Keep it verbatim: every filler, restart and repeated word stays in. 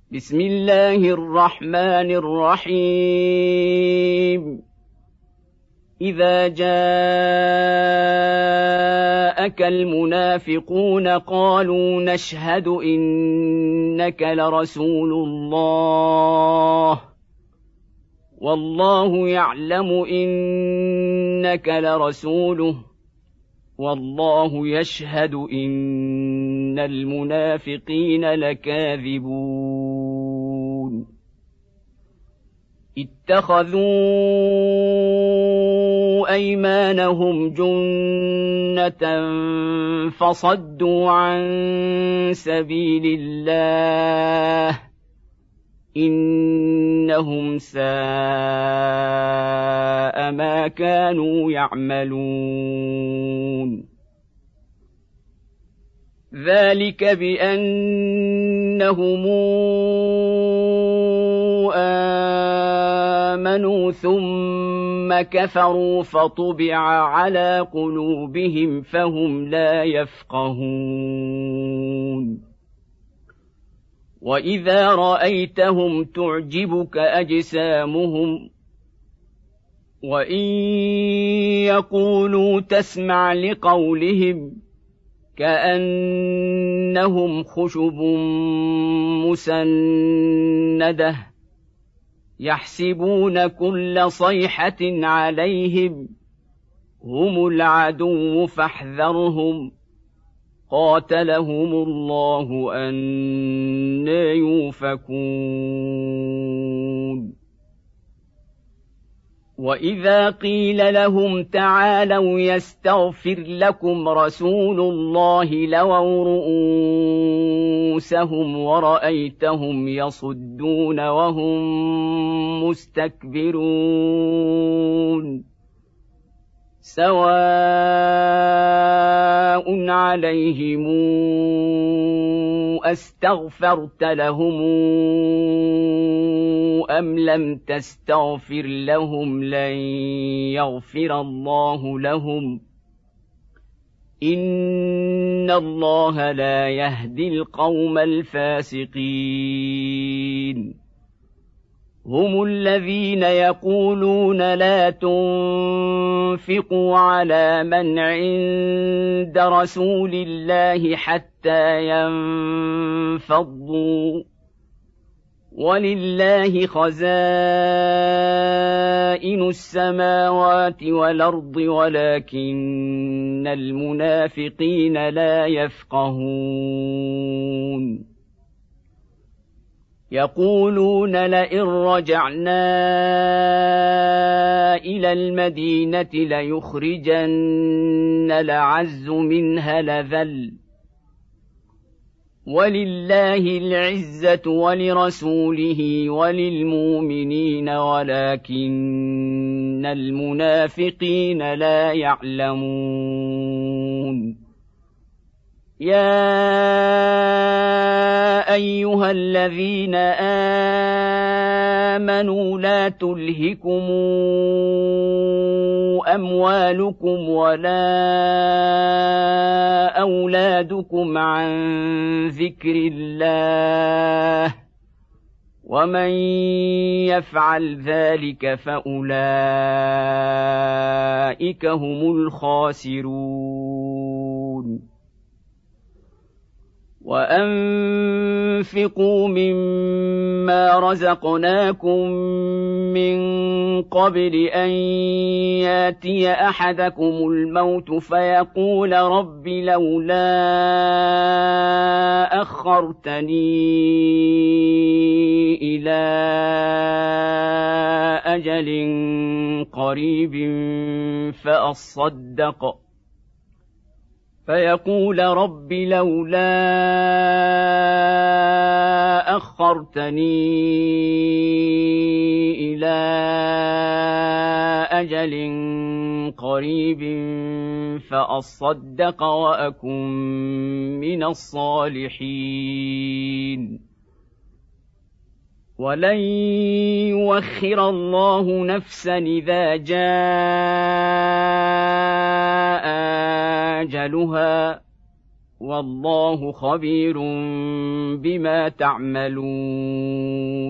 بسم الله الرحمن الرحيم إذا جاءك المنافقون قالوا نشهد إنك لرسول الله والله يعلم إنك لرسوله والله يشهد إن المنافقين لكاذبون اتخذوا أيمانهم جنة فصدوا عن سبيل الله إنهم ساء ما كانوا يعملون ذلك بأنهم آمنوا ثم كفروا فطبع على قلوبهم فهم لا يفقهون وإذا رأيتهم تعجبك أجسامهم وإن يقولوا تسمع لقولهم كأنهم خشب مسندة يحسبون كل صيحة عليهم هم العدو فاحذرهم قاتلهم الله أنى يؤفكون وإذا قيل لهم تعالوا يستغفر لكم رسول الله لووا رؤوسهم ورأيتهم يصدون وهم مستكبرون سواء عليهم أستغفرت لهم أم لم تستغفر لهم لن يغفر الله لهم إن الله لا يهدي القوم الفاسقين هم الذين يقولون لا تنفقوا على من عند رسول الله حتى ينفضوا ولله خزائن السماوات والأرض ولكن المنافقين لا يفقهون يقولون لئن رجعنا إلى المدينة ليخرجن الأعز منها الأذل ولله العزة ولرسوله وللمؤمنين ولكن المنافقين لا يعلمون يا أيها الذين آمنوا لا تلهكم أموالكم ولا أولادكم عن ذكر الله ومن يفعل ذلك فأولئك هم الخاسرون وأنفقوا مما رزقناكم من قبل أن ياتي أحدكم الموت فيقول رب لولا أخرتني إلى أجل قريب فأصدق فيقول رب لولا أخرتني إلى أجل قريب فأصدق وأكن من الصالحين ولن يؤخر الله نفسا إذا جاء أجلها والله خبير بما تعملون